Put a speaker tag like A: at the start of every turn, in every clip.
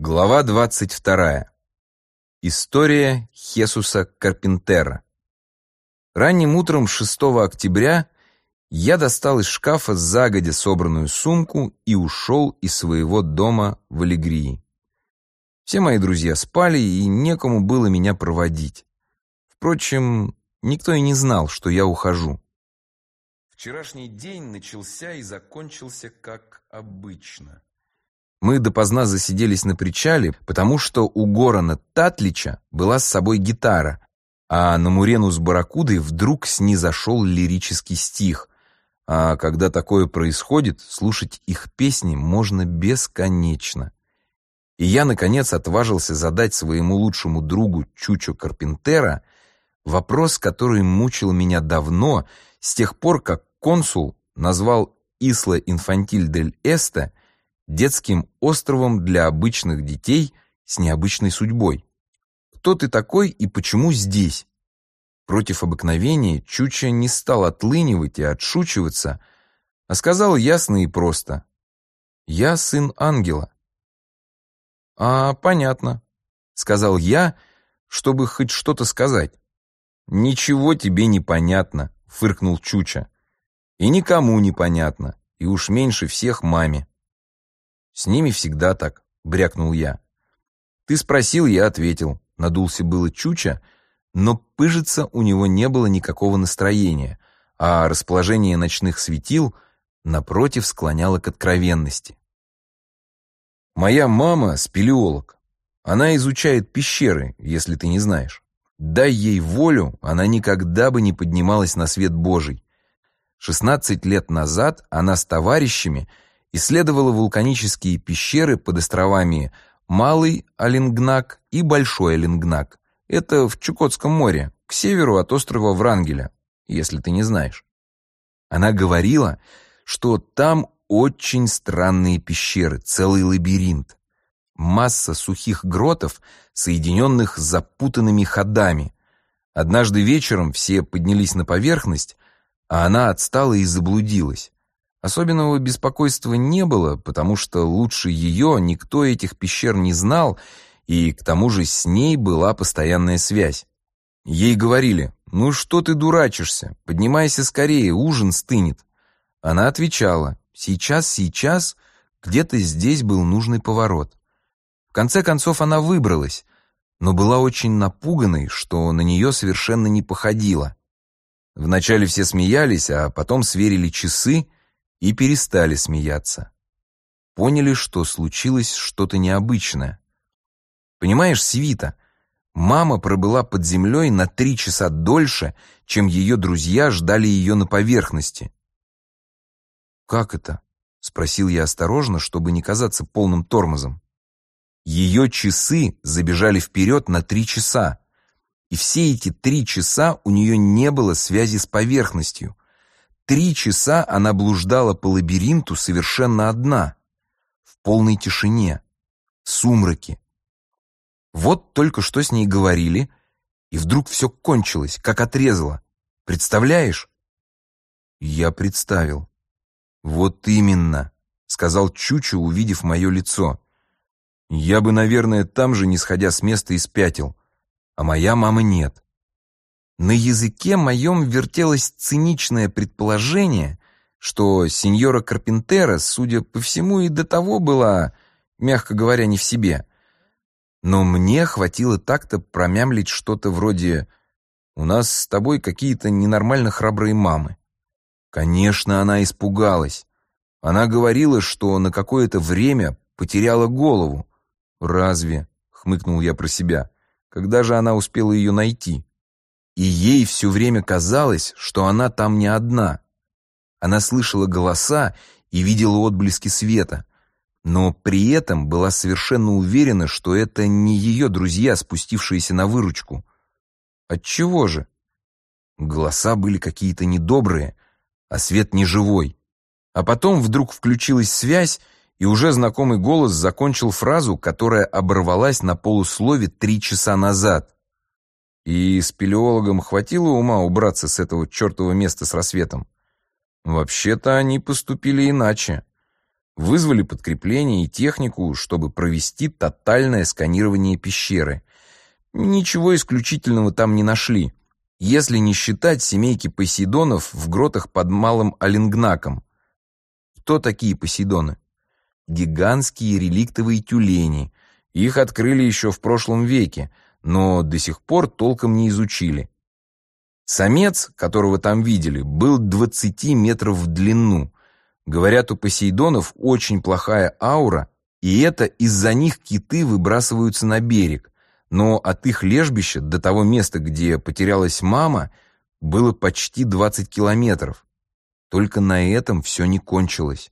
A: Глава 22. История Хесуса Карпентера. Ранним утром 6 октября я достал из шкафа загодя собранную сумку и ушел из своего дома в Алегрии. Все мои друзья спали, и некому было меня проводить. Впрочем, никто и не знал, что я ухожу. Вчерашний день начался и закончился как обычно. Мы допоздна засиделись на причале, потому что у Горана Татлича была с собой гитара, а на Мурену с Барракудой вдруг снизошел лирический стих. А когда такое происходит, слушать их песни можно бесконечно. И я, наконец, отважился задать своему лучшему другу Чучо Карпентера вопрос, который мучил меня давно, с тех пор, как консул назвал Исла Инфантиль дель Эсте детским островом для обычных детей с необычной судьбой. Кто ты такой и почему здесь? Против обыкновения Чучо не стал отлынивать и отшучиваться, а сказал ясно и просто: «Я сын ангела». «А, понятно», — сказал я, чтобы хоть что-то сказать. «Ничего тебе не понятно», — фыркнул Чучо. «И никому не понятно, и уж меньше всех маме». «С ними всегда так», — брякнул я. «Ты спросил, я ответил», — надулся было Чучо, но пыжиться у него не было никакого настроения, а расположение ночных светил, напротив, склоняло к откровенности. «Моя мама спелеолог. Она изучает пещеры, если ты не знаешь. Дай ей волю, она никогда бы не поднималась на свет Божий. 16 лет назад она с товарищами исследовала вулканические пещеры под островами Малый Алингнак и Большой Алингнак. Это в Чукотском море, к северу от острова Врангеля, если ты не знаешь. Она говорила, что там очень странные пещеры, целый лабиринт. Масса сухих гротов, соединенных с запутанными ходами. Однажды вечером все поднялись на поверхность, а она отстала и заблудилась. Особенного беспокойства не было, потому что лучше ее никто этих пещер не знал, и к тому же с ней была постоянная связь. Ей говорили: «Ну что ты дурачишься? Поднимайся скорее, ужин стынет». Она отвечала: «Сейчас, где-то здесь был нужный поворот». В конце концов она выбралась, но была очень напуганной, что на нее совершенно не походило. Вначале все смеялись, а потом сверили часы и перестали смеяться. Поняли, что случилось что-то необычное. Понимаешь, Свита, мама пробыла под землей на 3 часа дольше, чем ее друзья ждали ее на поверхности. «Как это?» — спросил я осторожно, чтобы не казаться полным тормозом. Ее часы забежали вперед на 3 часа, и все эти 3 часа у нее не было связи с поверхностью. 3 часа она блуждала по лабиринту совершенно одна, в полной тишине, в сумраке. Вот только что с ней говорили, и вдруг все кончилось, как отрезало. Представляешь?» Я представил. «Вот именно», — сказал Чучо, увидев мое лицо. «Я бы, наверное, там же, не сходя с места, и спятил, а моя мама нет». На языке моем вертелось циничное предположение, что сеньора Карпентера, судя по всему, и до того была, мягко говоря, не в себе. Но мне хватило так-то промямлить что-то вроде: «У нас с тобой какие-то ненормально храбрые мамы». Конечно, она испугалась. Она говорила, что на какое-то время потеряла голову. «Разве?» — хмыкнул я про себя. «Когда же она успела ее найти?» И ей все время казалось, что она там не одна. Она слышала голоса и видела отблески света, но при этом была совершенно уверена, что это не ее друзья, спустившиеся на выручку. Отчего же? Голоса были какие-то недобрые, а свет неживой. А потом вдруг включилась связь, и уже знакомый голос закончил фразу, которая оборвалась на полуслове 3 часа назад. И спелеологам хватило ума убраться с этого чертова места с рассветом? Вообще-то они поступили иначе. Вызвали подкрепление и технику, чтобы провести тотальное сканирование пещеры. Ничего исключительного там не нашли, если не считать семейки посейдонов в гротах под Малым Алингнаком. Кто такие посейдоны? Гигантские реликтовые тюлени. Их открыли еще в прошлом веке, но до сих пор толком не изучили. Самец, которого там видели, был 20 метров в длину. Говорят, у посейдонов очень плохая аура, и это из-за них киты выбрасываются на берег. Но от их лежбища до того места, где потерялась мама, было почти 20 километров. Только на этом все не кончилось.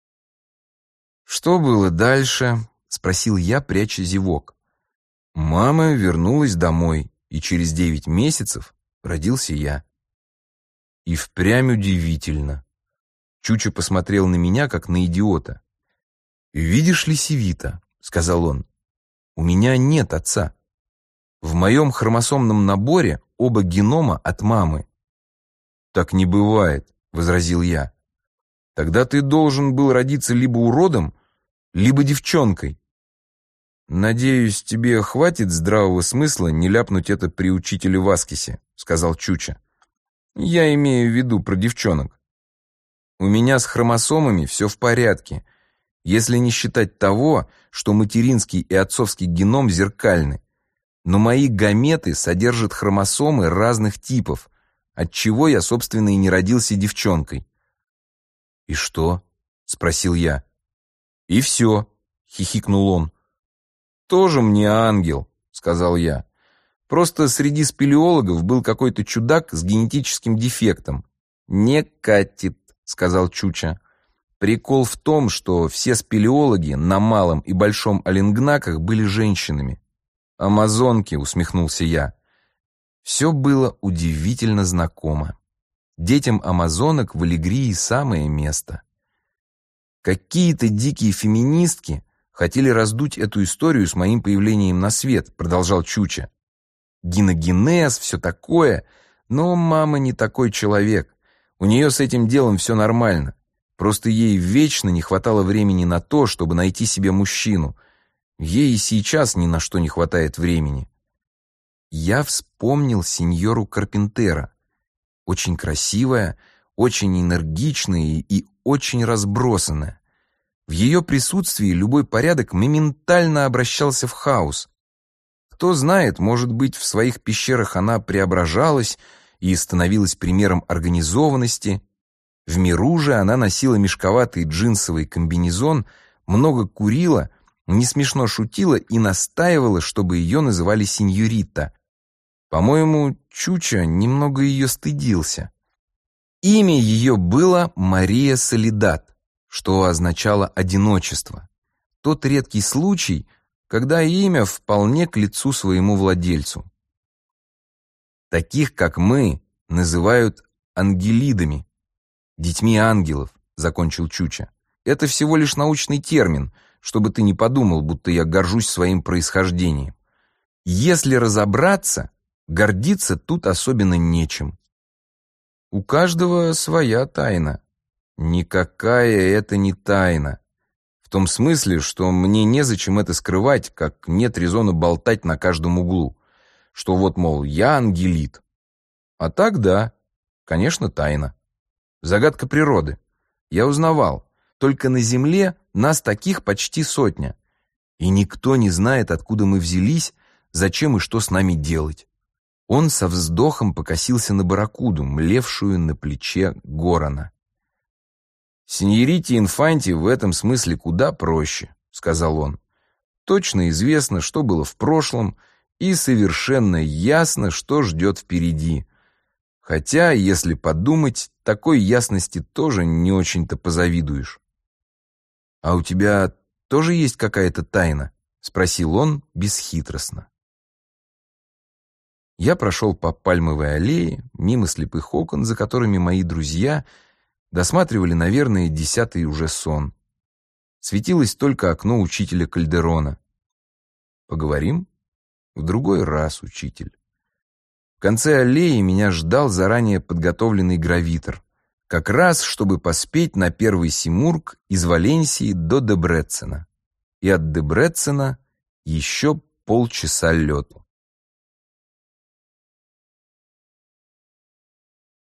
A: «Что было дальше?» — спросил я, пряча зевок. Мама вернулась домой, и через 9 месяцев родился я. И впрямь удивительно. Чуча посмотрел на меня, как на идиота. «Видишь ли, Севита», — сказал он, — «у меня нет отца. В моем хромосомном наборе оба генома от мамы». «Так не бывает», — возразил я. «Тогда ты должен был родиться либо уродом, либо девчонкой». «Надеюсь, тебе хватит здравого смысла не ляпнуть это при учителе Васкисе», — сказал Чуча. «Я имею в виду про девчонок. У меня с хромосомами все в порядке, если не считать того, что материнский и отцовский геном зеркальны. Но мои гаметы содержат хромосомы разных типов, отчего я, собственно, и не родился девчонкой». «И что?» — спросил я. «И все», — хихикнул он. «Тоже мне ангел», — сказал я. «Просто среди спелеологов был какой-то чудак с генетическим дефектом». «Не катит», — сказал Чуча. «Прикол в том, что все спелеологи на Малом и Большом Алингнаках были женщинами». «Амазонки», — усмехнулся я. Все было удивительно знакомо. Детям амазонок в Алегрии самое место. Какие-то дикие феминистки хотели раздуть эту историю с моим появлением на свет, продолжал Чуча. Гиногенез, все такое, но мама не такой человек. У нее с этим делом все нормально. Просто ей вечно не хватало времени на то, чтобы найти себе мужчину. Ей и сейчас ни на что не хватает времени. Я вспомнил сеньору Карпентера. Очень красивая, очень энергичная и очень разбросанная. В ее присутствии любой порядок моментально обращался в хаос. Кто знает, может быть, в своих пещерах она преображалась и становилась примером организованности. В миру же она носила мешковатый джинсовый комбинезон, много курила, не смешно шутила и настаивала, чтобы ее называли сеньорита. По-моему, Чуча немного ее стыдился. Имя ее было Мария Солидат, что означало «одиночество». Тот редкий случай, когда имя вполне к лицу своему владельцу. Таких, как мы, называют ангелидами, детьми ангелов, закончил Чуча. Это всего лишь научный термин, чтобы ты не подумал, будто я горжусь своим происхождением. Если разобраться, гордиться тут особенно нечем. У каждого своя тайна. Никакая это не тайна. В том смысле, что мне незачем это скрывать, как нет резона болтать на каждом углу. Что вот, мол, я ангелит. А так да, конечно, тайна. Загадка природы. Я узнавал, только на Земле нас таких почти 100. И никто не знает, откуда мы взялись, зачем и что с нами делать. Он со вздохом покосился на барракуду, млевшую на плече Горана. «Синьорите Инфанти в этом смысле куда проще», — сказал он. «Точно известно, что было в прошлом, и совершенно ясно, что ждет впереди. Хотя, если подумать, такой ясности тоже не очень-то позавидуешь». «А у тебя тоже есть какая-то тайна?» — спросил он бесхитростно. Я прошел по Пальмовой аллее, мимо слепых окон, за которыми мои друзья досматривали, наверное, 10-й уже сон. Светилось только окно учителя Кальдерона. «Поговорим? В другой раз, учитель». В конце аллеи меня ждал заранее подготовленный гравитор. как раз чтобы поспеть на первый Симург из Валенсии до Дебрецена. И от Дебрецена еще полчаса лету.